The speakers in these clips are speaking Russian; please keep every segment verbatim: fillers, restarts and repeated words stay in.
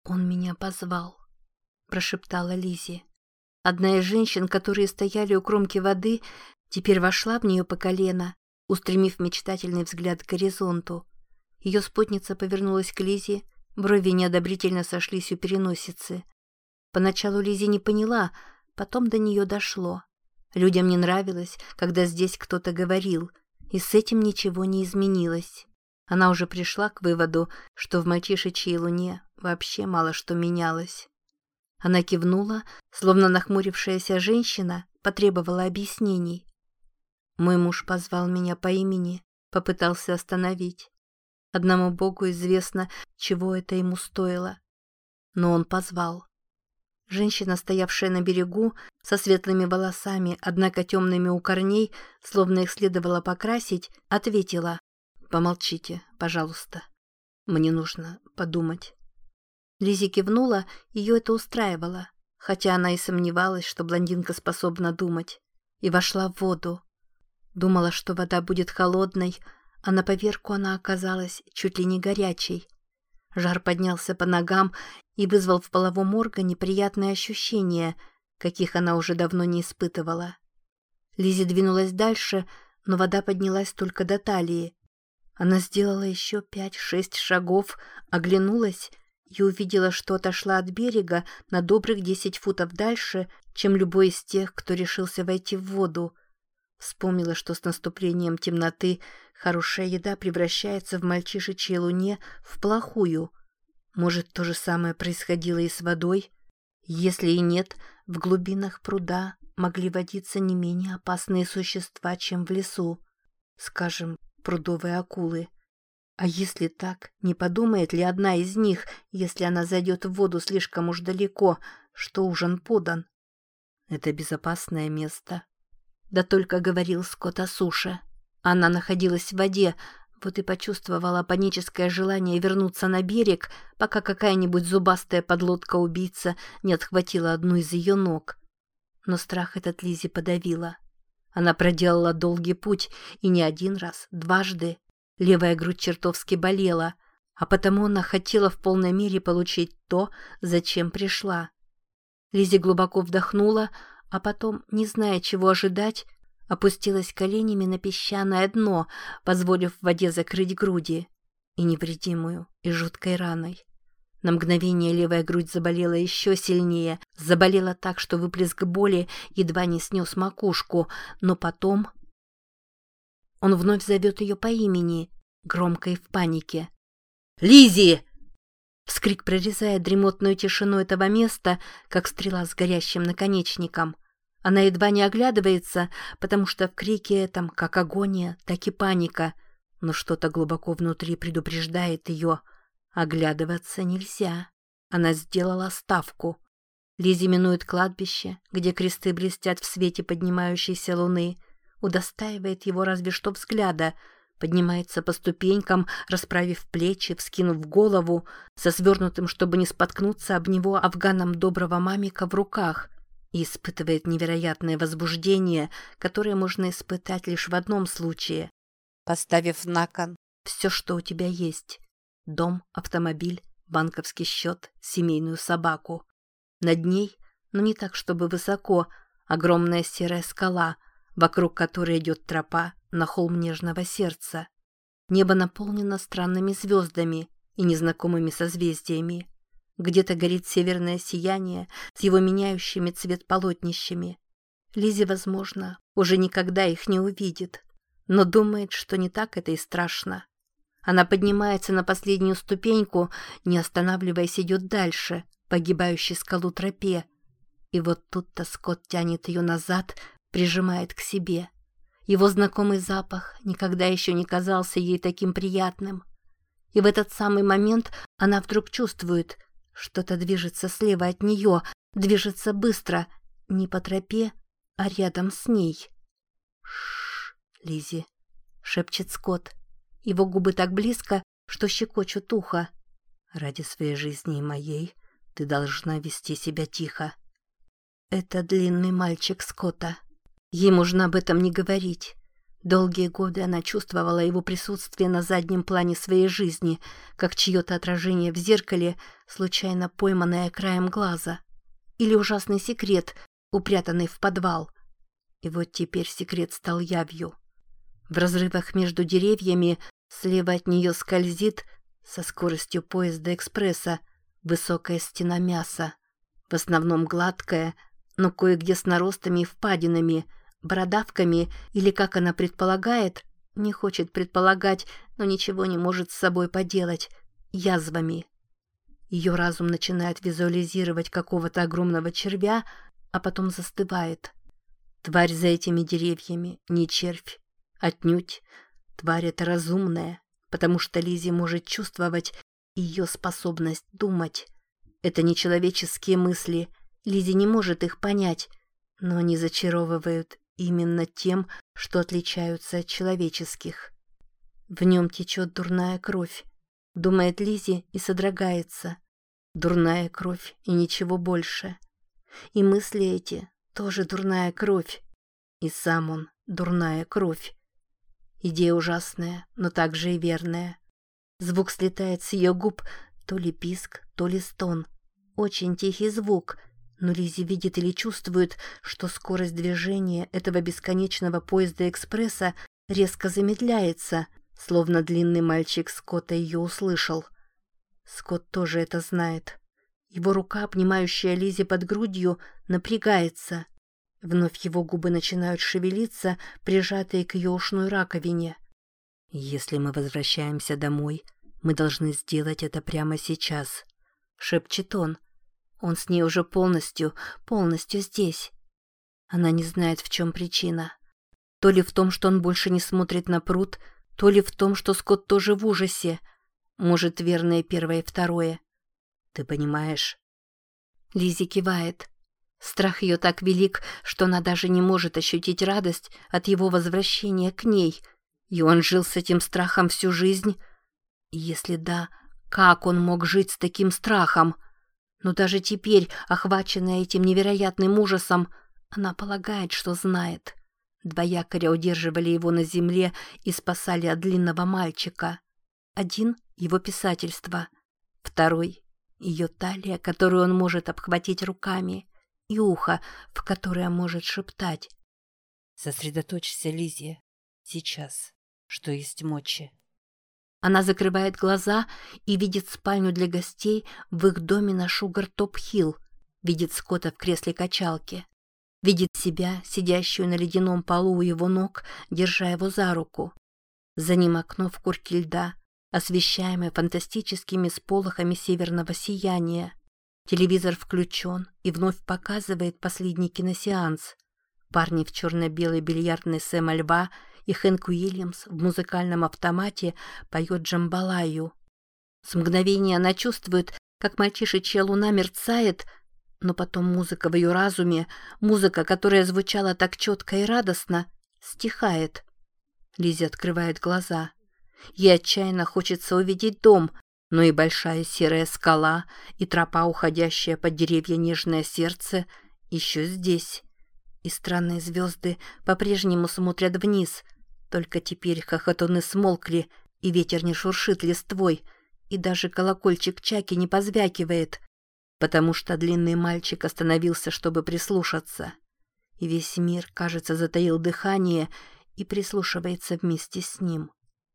«Он меня позвал», — прошептала Лиззи. Одна из женщин, которые стояли у кромки воды, теперь вошла в нее по колено, устремив мечтательный взгляд к горизонту. Ее спутница повернулась к Лиззи, брови неодобрительно сошлись у переносицы. Поначалу Лиззи не поняла, потом до нее дошло. Людям не нравилось, когда здесь кто-то говорил, и с этим ничего не изменилось. Она уже пришла к выводу, что в мальчишечьей луне вообще мало что менялось. Она кивнула, словно нахмурившаяся женщина потребовала объяснений. Мой муж позвал меня по имени, попытался остановить. Одному Богу известно, чего это ему стоило. Но он позвал. Женщина, стоявшая на берегу, со светлыми волосами, однако темными у корней, словно их следовало покрасить, ответила: «Помолчите, пожалуйста. Мне нужно подумать». Лиззи кивнула, ее это устраивало, хотя она и сомневалась, что блондинка способна думать, и вошла в воду. Думала, что вода будет холодной, а на поверку она оказалась чуть ли не горячей. Жар поднялся по ногам и вызвал в половом органе приятные ощущения, каких она уже давно не испытывала. Лиззи двинулась дальше, но вода поднялась только до талии. Она сделала еще пять-шесть шагов, оглянулась и увидела, что отошла от берега на добрых десять футов дальше, чем любой из тех, кто решился войти в воду. Вспомнила, что с наступлением темноты хорошая еда превращается в мальчишечьей луне в плохую. Может, то же самое происходило и с водой? Если и нет, в глубинах пруда могли водиться не менее опасные существа, чем в лесу. Скажем, прудовые акулы. А если так, не подумает ли одна из них, если она зайдет в воду слишком уж далеко, что ужин подан? Это безопасное место. Да только говорил Скотт о суше. Она находилась в воде, вот и почувствовала паническое желание вернуться на берег, пока какая-нибудь зубастая подлодка-убийца не отхватила одну из ее ног. Но страх этот Лиззи подавила. Она проделала долгий путь, и не один раз, дважды. Левая грудь чертовски болела, а потому она хотела в полной мере получить то, зачем пришла. Лиззи глубоко вдохнула, а потом, не зная, чего ожидать, опустилась коленями на песчаное дно, позволив в воде закрыть груди, и невредимую, и жуткой раной. На мгновение левая грудь заболела еще сильнее, заболела так, что выплеск боли едва не снес макушку, но потом... Он вновь зовет ее по имени, громко и в панике. «Лиззи!» Вскрик прорезает дремотную тишину этого места, как стрела с горящим наконечником. Она едва не оглядывается, потому что в крике этом как агония, так и паника, но что-то глубоко внутри предупреждает ее. Оглядываться нельзя. Она сделала ставку. Лиззи минует кладбище, где кресты блестят в свете поднимающейся луны, удостаивает его разве что взгляда, поднимается по ступенькам, расправив плечи, вскинув голову, со свернутым, чтобы не споткнуться об него, афганом доброго мамика в руках, и испытывает невероятное возбуждение, которое можно испытать лишь в одном случае, поставив на кон все, что у тебя есть: дом, автомобиль, банковский счет, семейную собаку. Над ней, но не так, чтобы высоко, огромная серая скала, вокруг которой идет тропа на холм нежного сердца. Небо наполнено странными звездами и незнакомыми созвездиями. Где-то горит северное сияние с его меняющими цвет полотнищами. Лиззи, возможно, уже никогда их не увидит, но думает, что не так это и страшно. Она поднимается на последнюю ступеньку, не останавливаясь, идет дальше, по огибающей скалу тропе. И вот тут-то Скотт тянет ее назад, прижимает к себе. Его знакомый запах никогда еще не казался ей таким приятным. И в этот самый момент она вдруг чувствует, что-то движется слева от нее, движется быстро, не по тропе, а рядом с ней. «Ш-ш, Лиззи», — шепчет Скотт. Его губы так близко, что щекочут ухо. «Ради своей жизни и моей ты должна вести себя тихо». Это длинный мальчик Скотта. Ей можно об этом не говорить. Долгие годы она чувствовала его присутствие на заднем плане своей жизни, как чье-то отражение в зеркале, случайно пойманное краем глаза. Или ужасный секрет, упрятанный в подвал. И вот теперь секрет стал явью. В разрывах между деревьями слева от нее скользит, со скоростью поезда-экспресса, высокая стена мяса. В основном гладкая, но кое-где с наростами и впадинами, бородавками или, как она предполагает, не хочет предполагать, но ничего не может с собой поделать, язвами. Ее разум начинает визуализировать какого-то огромного червя, а потом застывает. Тварь за этими деревьями не червь, отнюдь. Тварь эта разумная, потому что Лиззи может чувствовать ее способность думать. Это не человеческие мысли, Лиззи не может их понять, но они зачаровывают именно тем, что отличаются от человеческих. В нем течет дурная кровь, думает Лиззи и содрогается. Дурная кровь и ничего больше. И мысли эти тоже дурная кровь. И сам он дурная кровь. Идея ужасная, но также и верная. Звук слетает с ее губ, то ли писк, то ли стон. Очень тихий звук, но Лиззи видит или чувствует, что скорость движения этого бесконечного поезда-экспресса резко замедляется, словно длинный мальчик Скотта ее услышал. Скотт тоже это знает. Его рука, обнимающая Лиззи под грудью, напрягается. Вновь его губы начинают шевелиться, прижатые к ее ушной раковине. «Если мы возвращаемся домой, мы должны сделать это прямо сейчас», — шепчет он. Он с ней уже полностью, полностью здесь. Она не знает, в чем причина. То ли в том, что он больше не смотрит на пруд, то ли в том, что Скотт тоже в ужасе. Может, верное первое и второе. Ты понимаешь? Лиззи кивает. Страх ее так велик, что она даже не может ощутить радость от его возвращения к ней. И он жил с этим страхом всю жизнь. И если да, как он мог жить с таким страхом? Но даже теперь, охваченная этим невероятным ужасом, она полагает, что знает. Два якоря удерживали его на земле и спасали от длинного мальчика. Один — его писательство, второй — ее талия, которую он может обхватить руками, и ухо, в которое может шептать. «Сосредоточься, Лиззи, сейчас, что есть мочи». Она закрывает глаза и видит спальню для гостей в их доме на Шугар-Топ-Хилл, видит Скотта в кресле качалки, видит себя, сидящую на ледяном полу у его ног, держа его за руку. За ним окно в курке льда, освещаемое фантастическими сполохами северного сияния. Телевизор включен и вновь показывает последний киносеанс. Парни в черно-белой бильярдной Сэма Льва и Хэнк Уильямс в музыкальном автомате поет джамбалаю. С мгновения она чувствует, как мальчишечья луна мерцает, но потом музыка в ее разуме, музыка, которая звучала так четко и радостно, стихает. Лиззи открывает глаза. Ей отчаянно хочется увидеть дом, но и большая серая скала, и тропа, уходящая под деревья Нежное Сердце, еще здесь. И странные звезды по-прежнему смотрят вниз, только теперь хохотуны смолкли, и ветер не шуршит листвой, и даже колокольчик Чаки не позвякивает, потому что длинный мальчик остановился, чтобы прислушаться. И весь мир, кажется, затаил дыхание и прислушивается вместе с ним.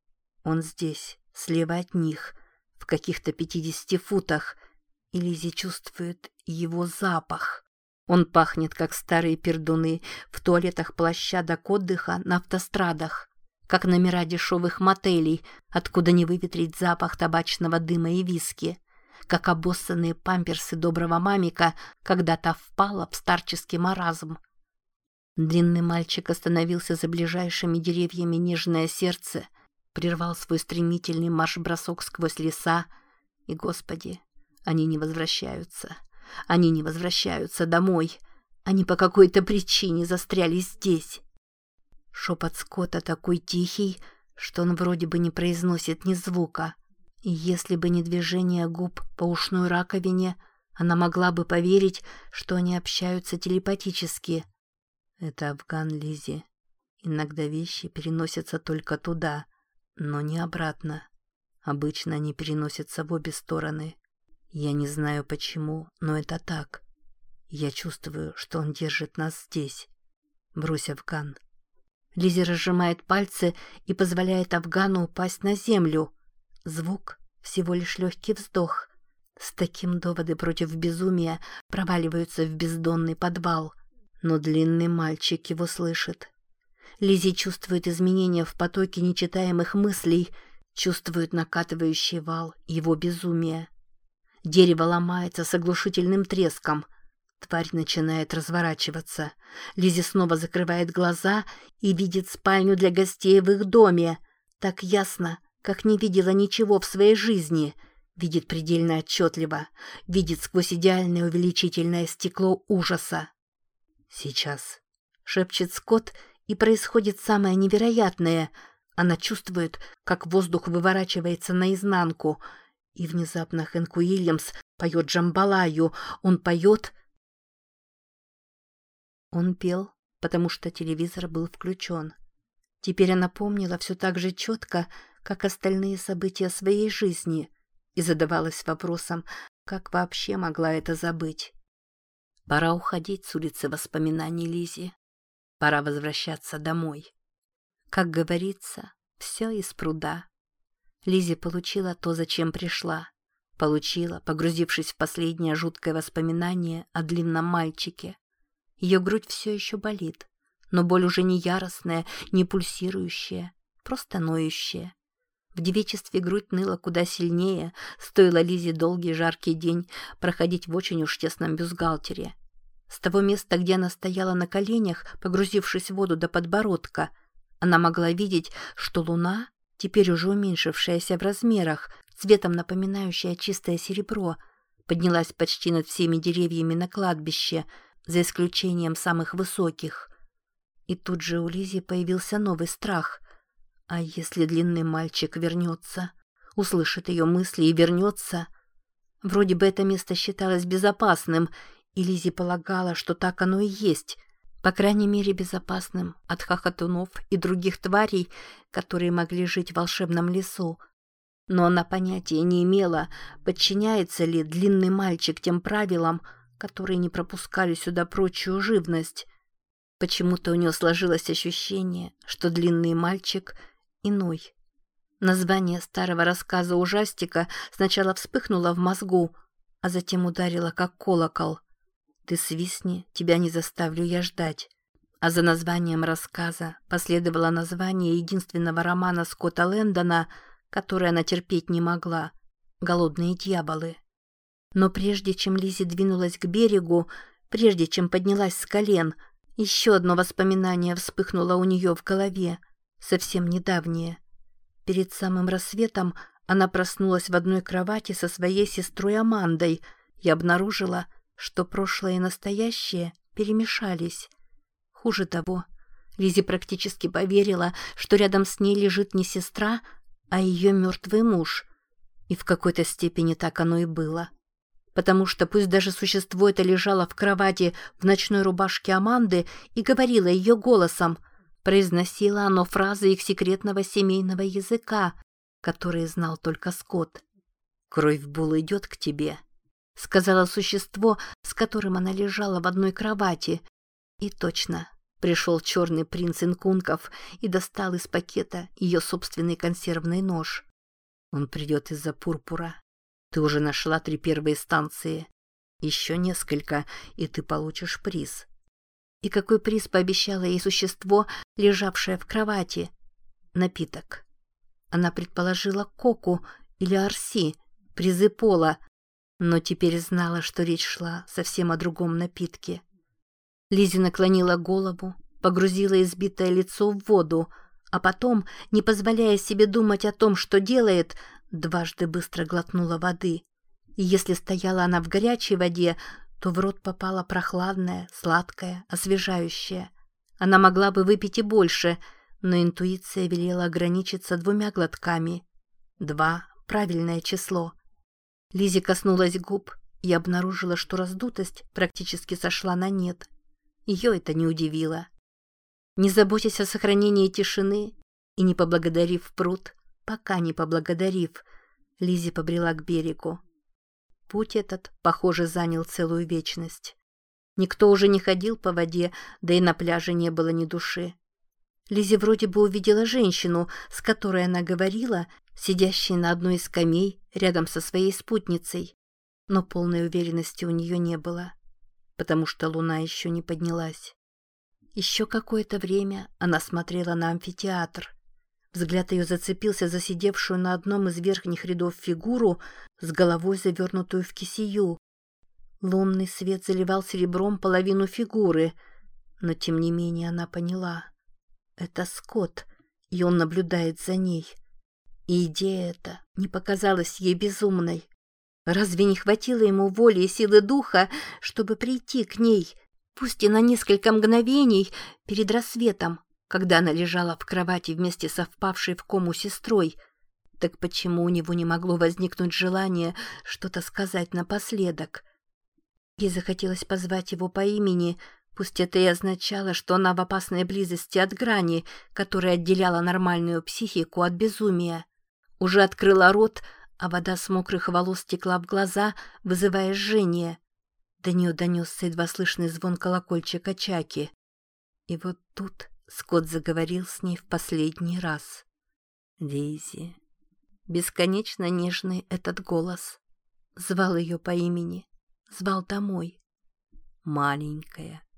Он здесь, слева от них, в каких-то пятидесяти футах, и Лиззи чувствует его запах. Он пахнет, как старые пердуны в туалетах площадок отдыха на автострадах, как номера дешевых мотелей, откуда не выветрить запах табачного дыма и виски, как обоссанные памперсы доброго мамика, когда та впала в старческий маразм. Длинный мальчик остановился за ближайшими деревьями Нежное Сердце, прервал свой стремительный марш-бросок сквозь леса, и, Господи, они не возвращаются. Они не возвращаются домой. Они по какой-то причине застряли здесь. Шепот Скотта такой тихий, что он вроде бы не произносит ни звука. И если бы не движение губ по ушной раковине, она могла бы поверить, что они общаются телепатически. Это Афган, Лиззи. Иногда вещи переносятся только туда, но не обратно. Обычно они переносятся в обе стороны. Я не знаю почему, но это так. Я чувствую, что он держит нас здесь. Брось, Афган». Лиззи разжимает пальцы и позволяет Афгану упасть на землю. Звук — всего лишь легкий вздох. С таким доводы против безумия проваливаются в бездонный подвал. Но длинный мальчик его слышит. Лиззи чувствует изменения в потоке нечитаемых мыслей, чувствует накатывающий вал его безумия. Дерево ломается с оглушительным треском. Тварь начинает разворачиваться. Лиззи снова закрывает глаза и видит спальню для гостей в их доме. Так ясно, как не видела ничего в своей жизни. Видит предельно отчетливо. Видит сквозь идеальное увеличительное стекло ужаса. «Сейчас», — шепчет Скотт, и происходит самое невероятное. Она чувствует, как воздух выворачивается наизнанку. И внезапно Хэнк Уильямс поет джамбалаю. Он поет... Он пел, потому что телевизор был включен. Теперь она помнила все так же четко, как остальные события своей жизни, и задавалась вопросом, как вообще могла это забыть. Пора уходить с улицы воспоминаний Лиззи. Пора возвращаться домой. Как говорится, все из пруда. Лиззи получила то, зачем пришла. Получила, погрузившись в последнее жуткое воспоминание о длинном мальчике. Ее грудь все еще болит, но боль уже не яростная, не пульсирующая, просто ноющая. В девичестве грудь ныла куда сильнее, стоило Лиззи долгий жаркий день проходить в очень уж тесном бюстгальтере. С того места, где она стояла на коленях, погрузившись в воду до подбородка, она могла видеть, что луна, теперь уже уменьшившаяся в размерах, цветом напоминающая чистое серебро, поднялась почти над всеми деревьями на кладбище, за исключением самых высоких. И тут же у Лиззи появился новый страх. А если длинный мальчик вернется, услышит ее мысли и вернется? Вроде бы это место считалось безопасным, и Лиззи полагала, что так оно и есть, по крайней мере безопасным от хохотунов и других тварей, которые могли жить в волшебном лесу. Но она понятия не имела, подчиняется ли длинный мальчик тем правилам, которые не пропускали сюда прочую живность. Почему-то у нее сложилось ощущение, что длинный мальчик иной. Название старого рассказа ужастика сначала вспыхнуло в мозгу, а затем ударило как колокол. «Ты свистни, тебя не заставлю я ждать». А за названием рассказа последовало название единственного романа Скотта Лэндона, который она терпеть не могла — «Голодные дьяволы». Но прежде чем Лиззи двинулась к берегу, прежде чем поднялась с колен, еще одно воспоминание вспыхнуло у нее в голове, совсем недавнее. Перед самым рассветом она проснулась в одной кровати со своей сестрой Амандой и обнаружила, что прошлое и настоящее перемешались. Хуже того, Лиззи практически поверила, что рядом с ней лежит не сестра, а ее мертвый муж. И в какой-то степени так оно и было. Потому что пусть даже существо это лежало в кровати в ночной рубашке Аманды и говорило ее голосом, произносило оно фразы их секретного семейного языка, которые знал только Скотт. «Кровь Бул идет к тебе», — сказала существо, с которым она лежала в одной кровати. И точно, пришел черный принц инкунков и достал из пакета ее собственный консервный нож. «Он придет из-за пурпура. Ты уже нашла три первые станции. Еще несколько, и ты получишь приз». И какой приз пообещало ей существо, лежавшее в кровати? Напиток. Она предположила коку или арси, призы пола, но теперь знала, что речь шла совсем о другом напитке. Лиззи наклонила голову, погрузила избитое лицо в воду, а потом, не позволяя себе думать о том, что делает, дважды быстро глотнула воды. И если стояла она в горячей воде, то в рот попала прохладная, сладкая, освежающая. Она могла бы выпить и больше, но интуиция велела ограничиться двумя глотками. Два — правильное число. Лиззи коснулась губ и обнаружила, что раздутость практически сошла на нет. Ее это не удивило. Не заботясь о сохранении тишины и не поблагодарив пруд, пока не поблагодарив, Лиззи побрела к берегу. Путь этот, похоже, занял целую вечность. Никто уже не ходил по воде, да и на пляже не было ни души. Лиззи вроде бы увидела женщину, с которой она говорила, сидящей на одной из скамей рядом со своей спутницей. Но полной уверенности у нее не было, потому что луна еще не поднялась. Еще какое-то время она смотрела на амфитеатр. Взгляд ее зацепился за сидевшую на одном из верхних рядов фигуру с головой, завернутую в кисею. Лунный свет заливал серебром половину фигуры, но тем не менее она поняла. Это Скотт, и он наблюдает за ней. И идея эта не показалась ей безумной. Разве не хватило ему воли и силы духа, чтобы прийти к ней, пусть и на несколько мгновений перед рассветом, когда она лежала в кровати вместе со впавшей в кому сестрой? Так почему у него не могло возникнуть желание что-то сказать напоследок? Ей захотелось позвать его по имени, пусть это и означало, что она в опасной близости от грани, которая отделяла нормальную психику от безумия. Уже открыла рот, а вода с мокрых волос текла в глаза, вызывая жжение. До нее донесся едва слышный звон колокольчика Чаки. И вот тут Скотт заговорил с ней в последний раз. «Лиззи». Бесконечно нежный этот голос. Звал ее по имени, звал домой. «Маленькая,